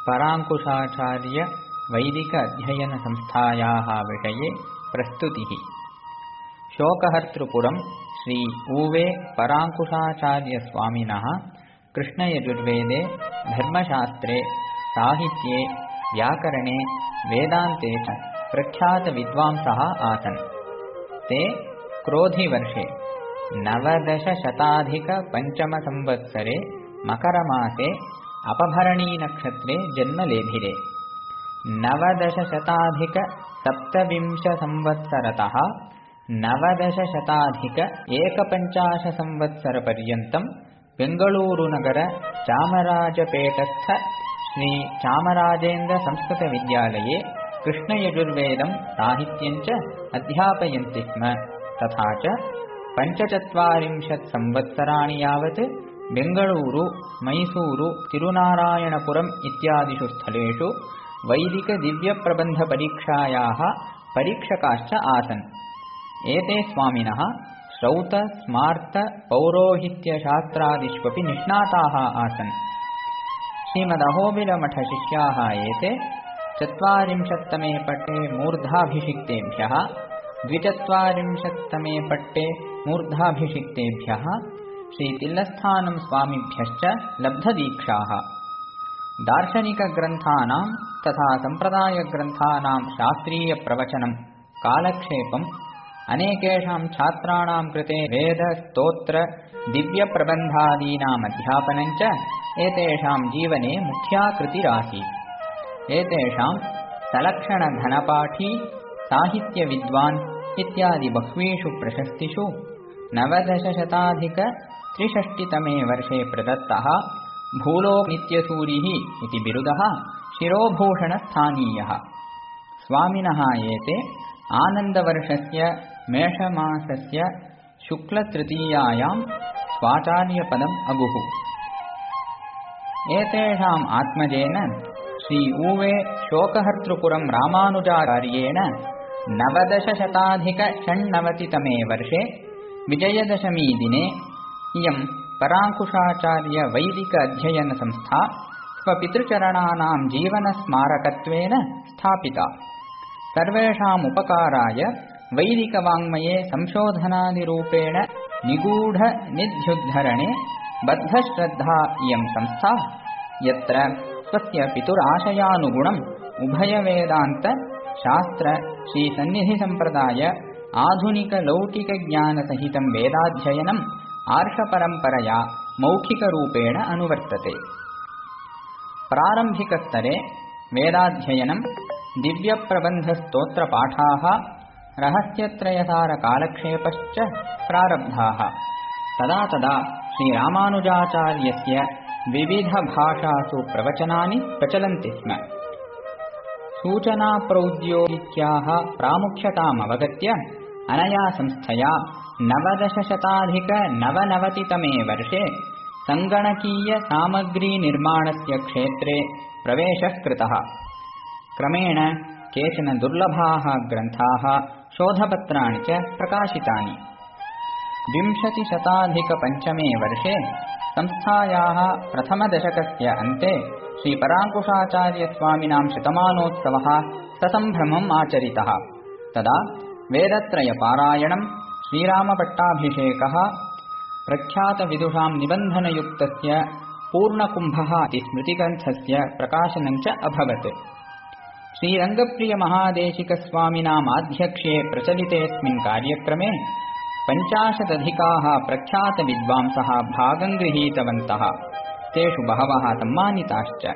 परांकुशाचार्य वैदिक अध्ययन संस्थायाः विषये प्रस्तुतिः। शोकहर्तृपुरं श्री ऊवे परांकुशाचार्य स्वामिनः कृष्णयजुर्वेदे धर्मशास्त्रे साहित्ये व्याकरणे वेदान्ते च प्रख्यात विद्वांसः आसन्। ते क्रोधिवर्षे 1905 संवत्सरे मकरमासे अपभरणीनक्षत्रे जन्मलेभिरे। 1927 संवत्सरतः 1950 संवत्सरपर्यन्तं बेङ्गळूरुनगर चामराजपेटस्थ श्री चामराजेन्द्र संस्कृतविद्यालये कृष्णयजुर्वेदं साहित्यं च अध्यापयन्ति स्म। तथा च 45 संवत्सराणि यावत् बेङ्गळूरु, मैसूरु, तिरुनारायणपुरम् इत्यादिषु स्थलेषु वैदिक दिव्यप्रबन्धपरीक्षायाः परीक्षकाश्च आसन्। एते स्वामिनः श्रौत, स्मार्त, पौरोहित्यशास्त्रादिष्वपि निष्णाताः आसन्। श्रीमदहोबिलमठशिष्याः एते 40तमे पट्टे मूर्धाभिषिक्तेभ्यः, 42तमे पट्टे मूर्धाभिषिक्तेभ्यः श्रीतिल्लस्थानं स्वामिभ्यश्च लब्धदीक्षाः। दार्शनिकग्रन्थानां तथा सम्प्रदायग्रन्थानां शास्त्रीयप्रवचनं, कालक्षेपम्, अनेकेषां छात्राणां कृते वेद, स्तोत्र, दिव्यप्रबन्धादीनाम् अध्यापनं च एतेषां जीवने मुख्या कृतिरासीत्। एतेषां सलक्षणधनपाठी, साहित्यविद्वान् इत्यादि बह्वीषु प्रशस्तिषु 1963 वर्षे प्रदत्तः भूलोकनित्यसूरिः इति बिरुदः शिरोभूषणस्थानीयः। स्वामिनः एते आनन्दवर्षस्य मेषमासस्य शुक्लतृतीयायां स्वाचार्यपदम् अगुः। एतेषाम् आत्मजेन श्री ऊवे शोकहर्तृपुरं रामानुजाचार्येण 1996 वर्षे विजयदशमी दिने इयं परांकुशाचार्य वैदिक अध्ययन संस्था स्वपितृचरणानां जीवनस्मारकत्वेन स्थापिता। सर्वेषाम् उपकाराय वैदिकवाङ्मये संशोधनादिरूपेण निगूढ निध्युद्धरणे बद्धश्रद्धा इयं संस्था, यत्र स्वस्य पितुराशयानुगुणम् उभयवेदान्त शास्त्र श्रीसन्निधिसम्प्रदाय आधुनिकलौकिकज्ञानसहितं वेदाध्ययनम् आर्षपरम्परया मौखिकरूपेण अनुवर्तते। प्रारम्भिकस्तरे वेदाध्ययनं, दिव्यप्रबन्धस्तोत्रपाठाः, रहस्यत्रयसारकालक्षेपश्च प्रारब्धाः। तदा तदा श्रीरामानुजाचार्यस्य विविधभाषासु प्रवचनानि प्रचलन्ति स्म। सूचनाप्रौद्योगिक्याः प्रामुख्यतामवगत्य अनया संस्थया 1999 वर्षे सङ्गणकीयसामग्रीनिर्माणस्य क्षेत्रे प्रवेशः कृतः। क्रमेण केचन दुर्लभाः ग्रन्थाः, शोधपत्राणि च प्रकाशितानि। 2005 वर्षे संस्थायाः प्रथमदशकस्य अन्ते श्रीपरांकुशाचार्यस्वामिनां शतमानोत्सवः ससम्भ्रमम् आचरितः। तदा वेदत्रयपारायणं, श्रीरामपट्टाभिषेकः, प्रख्यातविदुषां निबन्धनयुक्तस्य पूर्णकुम्भः इति स्मृतिग्रन्थस्य प्रकाशनं च अभवत्। श्रीरङ्गप्रियमहादेशिकस्वामिनाम् आध्यक्ष्ये प्रचलितेऽस्मिन् कार्यक्रमे 50 प्रख्यातविद्वांसः भागं गृहीतवन्तः। तेषु बहवः सम्मानिताश्च।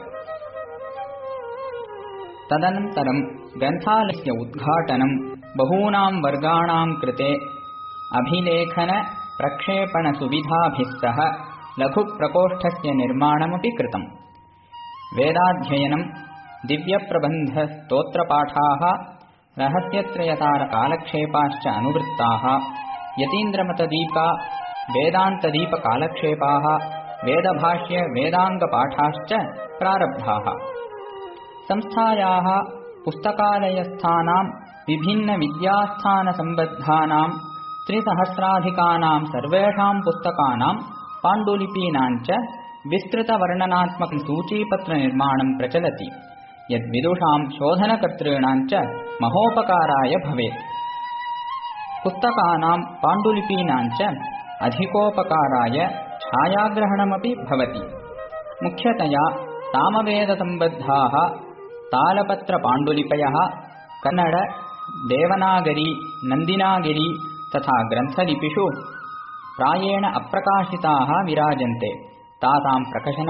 तदनन्तरं ग्रन्थालयस्य उद्घाटनं, बहूनां वर्गाणां कृते अभिलेखन प्रक्षेपणसुविधाभिः सह लघुप्रकोष्ठस्य निर्माणमपि कृतम्। वेदाध्ययनं, दिव्यप्रबन्धस्तोत्रपाठाः, रहस्यत्रयसारकालक्षेपाश्च अनुवृत्ताः। यतीन्द्रमतदीपा, वेदान्तदीपकालक्षेपाः, वेदभाष्य वेदाङ्गपाठाश्च प्रारब्धाः। संस्थायाः पुस्तकालयस्थानां विभिन्नविद्यास्थानसम्बद्धानां 3 सहस्राधिकानां सर्वेषां पुस्तकानां, पाण्डुलिपीनां च विस्तृतवर्णनात्मकं सूचीपत्रनिर्माणं प्रचलति, यद् विदुषां शोधनकर्तॄणां च महोपकाराय भवेत्। पुस्तकानां पाण्डुलिपीनां च अधिकोपकाराय छायाग्रहणमपि भवति। मुख्यतया सामवेदसम्बद्धाः तालपत्रपाण्डुलिपयः कन्नड, देवनागरी, नन्दिनागिरी तथा ग्रन्थलिपिषु प्रायेण अप्रकाशिताः विराजन्ते। तासां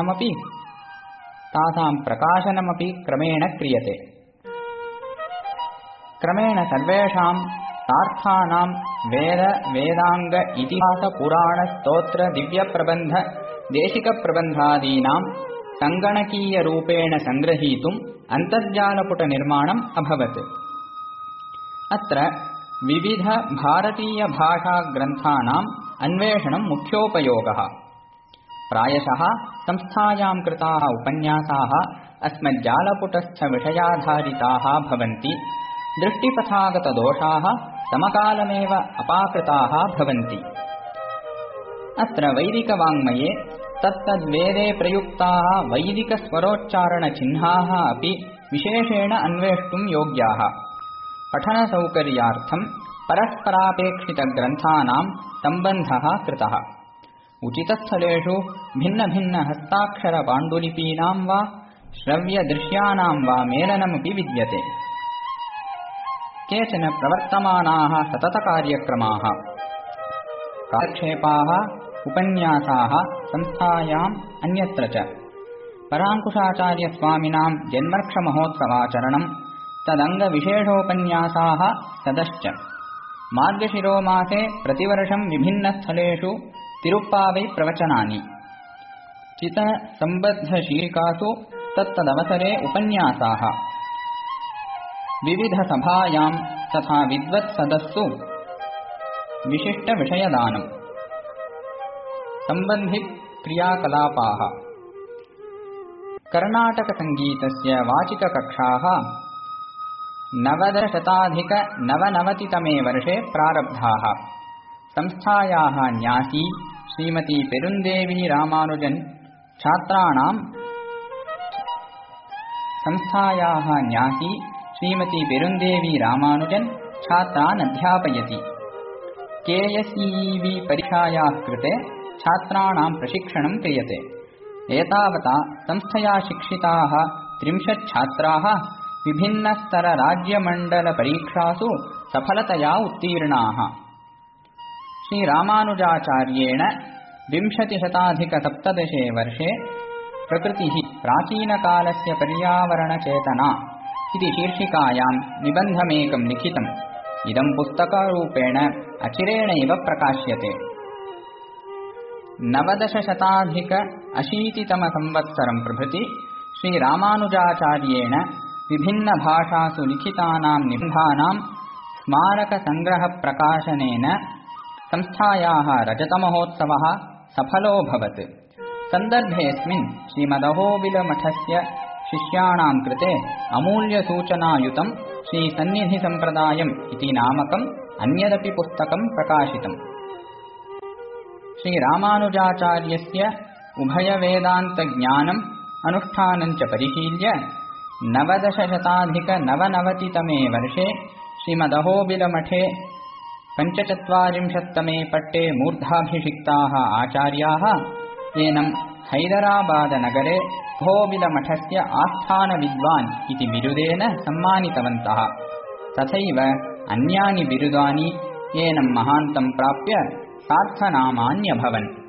प्रकाशनमपि क्रमेण क्रियते। क्रमेण सर्वेषां सार्थानां वेद, वेदांग, इतिहास, पुराण, स्तोत्र, दिव्यप्रबन्ध, देशिकप्रबन्धादीनां सङ्गणकीयरूपेण सङ्ग्रहीतुम् अन्तर्जालपुटनिर्माणम् अभवत्। अत्र विविध भारतीयभाषाग्रन्थानाम् अन्वेषणं मुख्योपयोगः। प्रायशः संस्थायां कृताः उपन्यासाः अस्मज्जालपुटस्थविषयाधारिताः भवन्ति। दृष्टिपथागतदोषाः समकालमेव अपाकृताः भवन्ति। अत्र वैदिकवाङ्मये तत्तद्वेदे प्रयुक्ताः वैदिकस्वरोच्चारणचिह्नाः अपि विशेषेण अन्वेष्टुं योग्याः। पठनसौकर्यार्थं परस्परापेक्षितग्रन्थानां सम्बन्धः कृतः। उचितस्थलेषु भिन्नभिन्नहस्ताक्षरपाण्डुलिपीनां वा श्रव्यदृश्यानां वा मेलनमपि विद्यते। केचन प्रवर्तमानाः सततकार्यक्रमाः, कालक्षेपाः, उपन्यासाः संस्थायाम् अन्यत्र च पराङ्कुशाचार्यस्वामिनां जन्मर्क्षमहोत्सवाचरणं, तदङ्गविशेषोपन्यासाः सदश्च। मार्गशिरोमासे प्रतिवर्षं विभिन्नस्थलेषु तिरुप्पावै प्रवचनानि, चितसम्बद्धशीर्षिकासु तत्तदवसरे उपन्यासाः, विविधसभायां तथा विद्वत्सदस्सु विशिष्टविषयदानं, सम्बन्धिक्रियाकलापाः। कर्णाटकसङ्गीतस्य वाचिककक्षाः 1999तमे वर्षे प्रारब्धाः। संस्थायाः न्यासी श्रीमती पेरुन्देवी रामानुजन् छात्रान् अध्यापयति। KSEEB परीक्षायाः कृते छात्राणां प्रशिक्षणं क्रियते। एतावता संस्थया शिक्षिताः 30 छात्राः विभिन्नस्तरराज्यमण्डलपरीक्षासु सफलतया उत्तीर्णाः। श्रीरामानुजाचार्येण 2017 वर्षे प्रकृतिः प्राचीनकालस्य पर्यावरणचेतना इति शीर्षिकायां निबन्धमेकं लिखितम्। इदं पुस्तकरूपेण अचिरेणैव प्रकाश्यते। 1980 प्रभृति श्रीरामानुजाचार्येण विभिन्नभाषासु लिखितानां निबन्धानां स्मारकसङ्ग्रहप्रकाशनेन संस्थायाः रजतमहोत्सवः सफलोऽभवत्। सन्दर्भेऽस्मिन् श्रीमदहोबिलमठस्य शिष्याणां कृते अमूल्यसूचनायुतं श्रीसन्निधिसम्प्रदायम् इति नामकम् अन्यदपि पुस्तकं प्रकाशितम्। श्रीरामानुजाचार्यस्य उभयवेदान्तज्ञानम् अनुष्ठानं च परिशील्य 1999तमे वर्षे श्रीमदहोबिलमठे 45तमे पट्टे मूर्धाभिषिक्ताः आचार्याः एनं हैदराबादनगरे अहोबिलमठस्य आस्थानविद्वान् इति बिरुदेन सम्मानितवन्तः। तथैव अन्यानि बिरुदानि एनं महान्तं प्राप्य सार्थनामान्यभवन्।